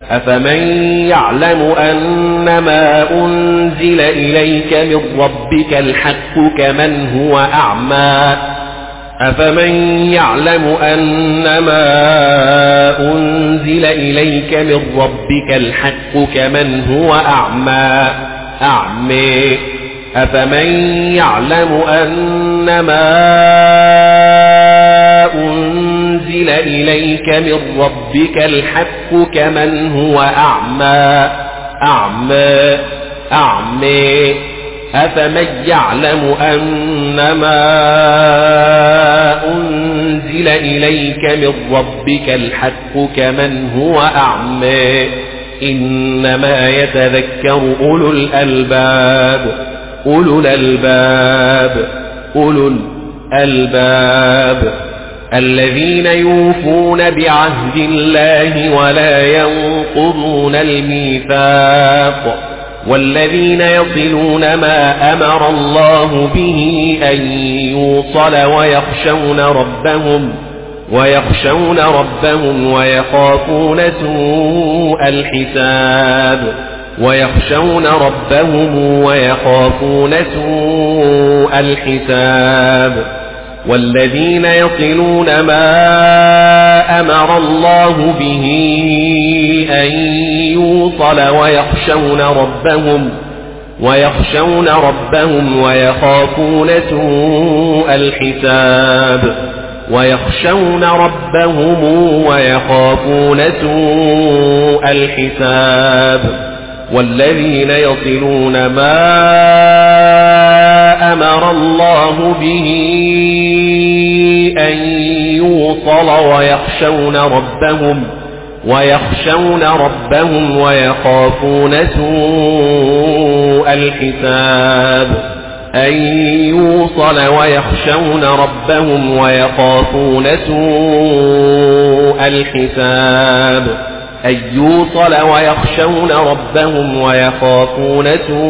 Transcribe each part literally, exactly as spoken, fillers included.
أفمن يعلم أنما أنزل إليك من ربك الحق كمن هو أعمى أفمن يعلم أنما أنزل إليك من ربك الحق كمن هو أعمى أعمى أفمن يعلم أنما أنزل إليك من ربك الحق كمن هو أعمى أعمى أعمى أفمن يعلم أنما أنزل إليك من ربك الحق كمن هو أعمى إنما يتذكر أولو الألباب أولو الألباب أولو الألباب الذين يوفون بعهد الله ولا ينقضون الميثاق والذين يصلون ما أمر الله به أن يوصل ويخشون ربهم ويخشون ربهم ويخافون سوء الحساب ويخشون ربهم ويخافون سوء الحساب والذين يصلون ما أمر الله به أن يوصل ويخشون ربهم ويخشون ربهم ويخافون سوء الحساب ويخشون ربهم ويخافون سوء الحساب والذين يصلون ما أمر الله به أن يوصل ويخشون ربهم ويخشون ربهم ويخافون سوء الحساب أن يوصل ويخشون ربهم ويخافون سوء الحساب أن يوصل ويخشون ربهم ويخافون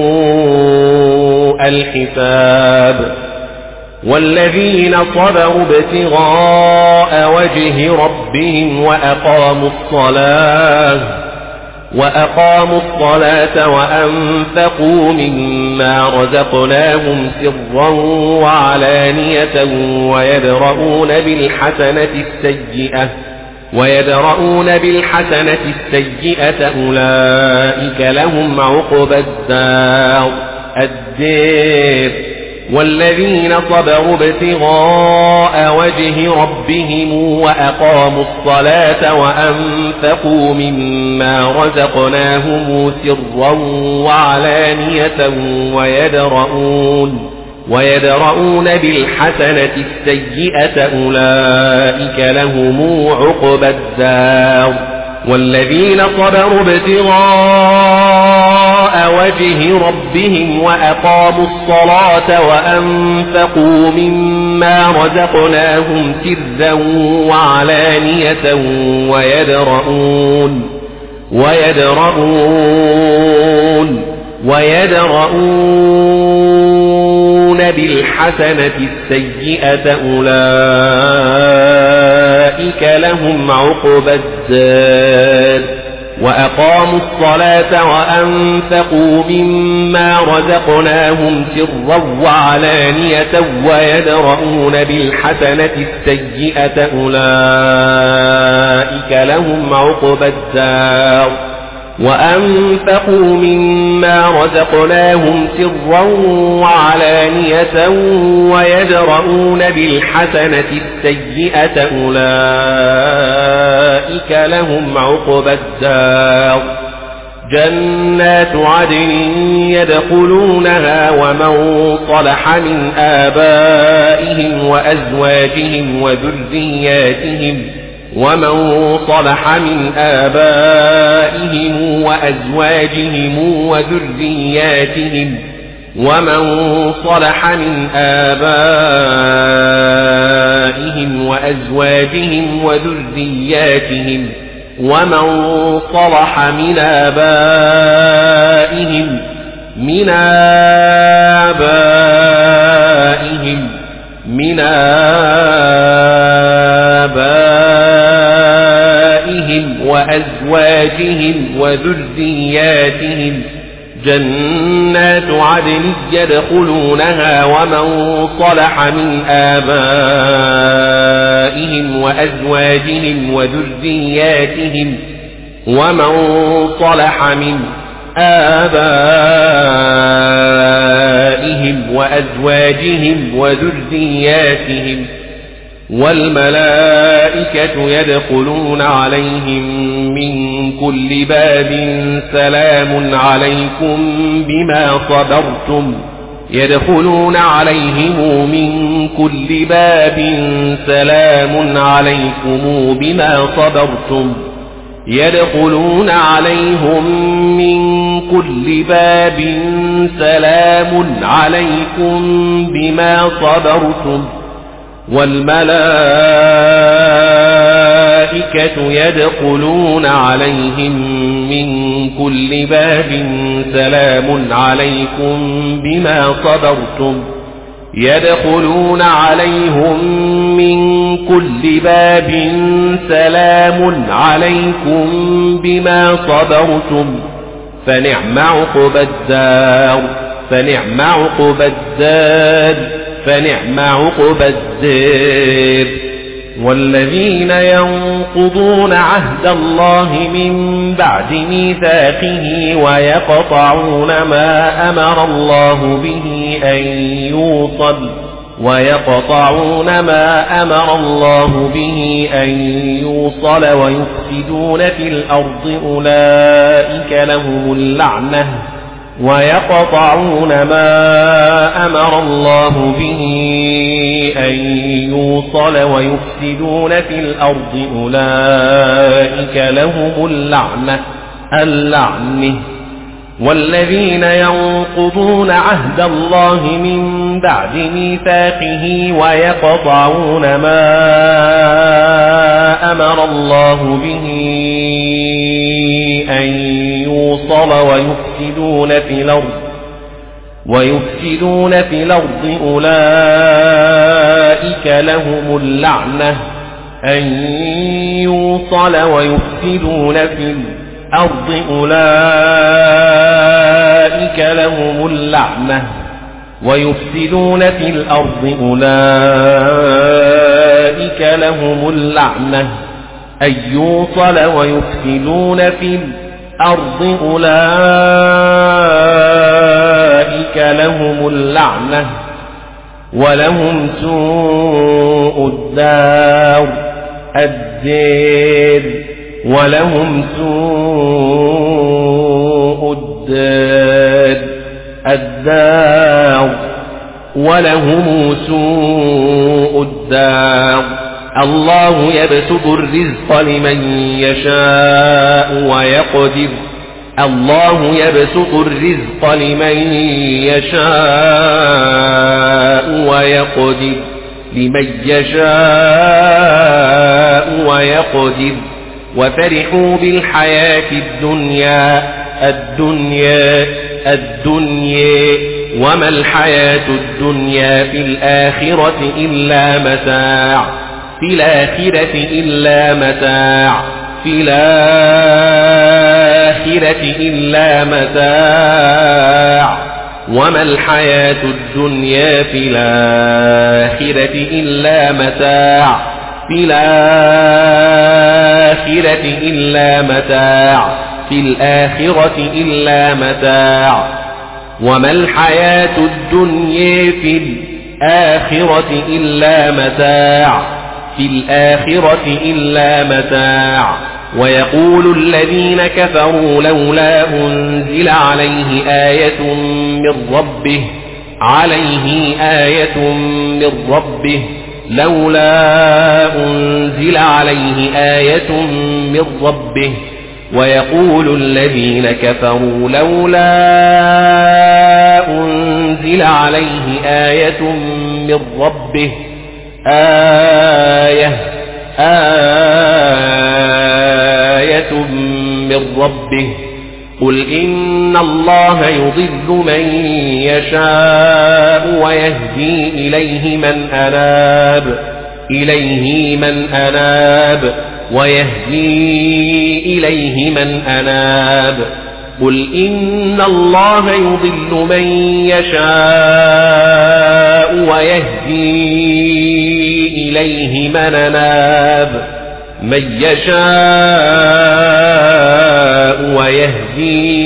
سوء الحساب والذين صبروا ابتغاء وجه ربهم وأقاموا الصلاة وأقاموا الصلاة وأنفقوا مما رزقناهم سرا وعلانية ويدرؤون بالحسنة السيئة ويدرؤون بالحسنة السيئة أولئك لهم عقبى الدار الدير والذين صبروا ابتغاء وجه ربهم وأقاموا الصلاة وأنفقوا مما رزقناهم سرا وعلانية ويدرؤون ويدرؤون بالحسنة السيئة أولئك لهم عقبى الدار والذين صبروا ابتغاء وجه ربهم وأقاموا الصلاة وأنفقوا مما رزقناهم سرا وعلانية ويدرؤون ويدرؤون ويدرؤون بالحسنة السيئة أولئك لهم عقبى الدار وأقاموا الصلاة وأنفقوا مما رزقناهم سرا وعلانية ويدرؤون بالحسنة السيئة أولئك لهم عقبى الدار وأنفقوا مما رزقناهم سرا وعلانية ويدرؤون بالحسنة السيئة أولئك لهم عقبى الدار جنات عدن يدخلونها ومن صلح من آبائهم وأزواجهم وذرياتهم ومن صلح من آبائهم وأزواجهم وذرياتهم ومن صلح من آبائهم وأزواجهم وذرياتهم ومن صلح من آبائهم من آبائهم من آبائهم وأزواجهم وذرياتهم جنات عدن يدخلونها ومن صلح من آبائهم وأزواجهم وذرياتهم ومن صلح من آبائهم وأزواجهم وذرياتهم والملائكة يدخلون عليهم من كل باب سلام عليكم بما صبرتم يدخلون عليهم من كل باب سلام عليكم بما صبرتم يدخلون عليهم من كل باب سلام عليكم بما صبرتم والملائكة يدخلون عليهم من كل باب سلام عليكم بما صبرتم يدخلون عليهم من كل باب سلام عليكم بما صبرتم فنعم عقبى الدار فنعم عقبى الدار فنعم عقبى الدار والذين ينقضون عهد الله من بعد ميثاقه ويقطعون ما أمر الله به أن يوصل ويقطعون ما أمر الله به أن يوصل ويفسدون في الأرض أولئك لهم اللعنة ويقطعون ما أمر الله به أن يوصل ويفسدون في الأرض أولئك لهم اللعنة اللعنة والذين ينقضون عهد الله من بعد ميثاقه ويقطعون ما أمر الله به أن يوصل ويفسدون في الأرض ويفسدون في الأرض أولئك لهم اللعنة أن يوصل ويفسدون في الأرض أولئك لهم اللعنة ويفسدون في الأرض أولئك لهم اللعنة أن يوصل ويفسدون في الأرض أولئك لهم اللعنة ولهم سوء الدار الدار ولهم سوء الدار الدار ولهم سوء الدار الله يبسط الرزق لمن يشاء ويقدر الله يبسط الرزق لمن يشاء ويقدر لمن يشاء ويقدر وفرحوا بالحياة الدنيا الدنيا الدنيا وما الحياة الدنيا في الآخرة إلا متاع في الآخرة إلا متاع في الآخرة إلا متاع وما الحياة الدنيا في الآخرة إلا متاع في الآخرة إلا متاع في الآخرة إلا متاع وما الحياة الدنيا في الآخرة إلا متاع في الآخرة إلا متاع ويقول الذين كفروا لولا أنزل عليه آية من ربه عليه آية من ربه لولا أنزل عليه آية من ربه ويقول الذين كفروا لولا أنزل عليه آية من ربه آية آية من ربه قل إن الله يضل من يشاء ويهدي إليه من أناب إليه من أناب ويهدي إليه من أناب قل إن الله يضل من يشاء ويهدي إليه من أناب من يشاء ويهدي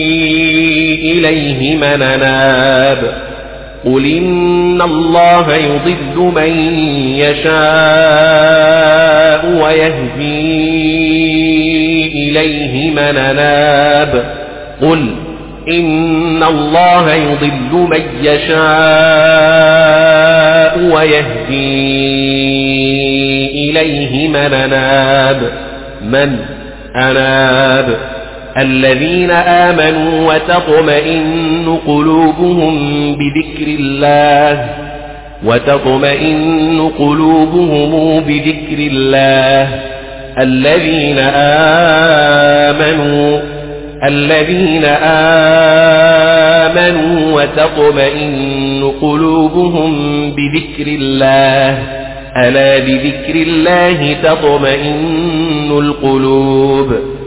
إليه من أناب قل إن الله يضل من يشاء ويهدي إليه من أناب قل إن الله يضل من يشاء ويهدي إليه من أناب من أناب الذين آمنوا وتطمئن قلوبهم بذكر الله وتطمئن قلوبهم بذكر الله الذين آمنوا الذين آمنوا وتطمئن قلوبهم بذكر الله ألا بذكر الله تطمئن القلوب